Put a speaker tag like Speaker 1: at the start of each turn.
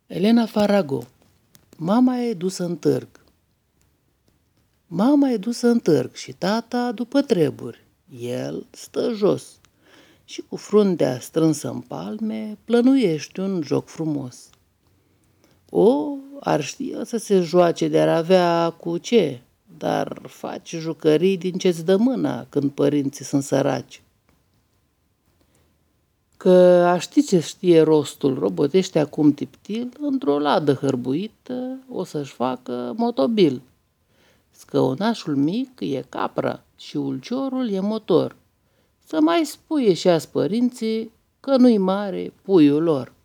Speaker 1: Elena Farago. Mama e dusă în târg. Mama e dusă în târg și tata după treburi. El stă jos și cu fruntea strânsă în palme plănuiește un joc frumos. Ar ști să se joace de-ar avea cu ce, dar face jucării din ce-ți dă mâna când părinții sunt săraci. Că a ști ce știe rostul, robotește acum tiptil, într-o ladă hărbuită o să-și facă motobil. Scăunașul mic e capră și ulciorul e motor. Să mai spuie și azi părinții că nu-i mare puiul lor.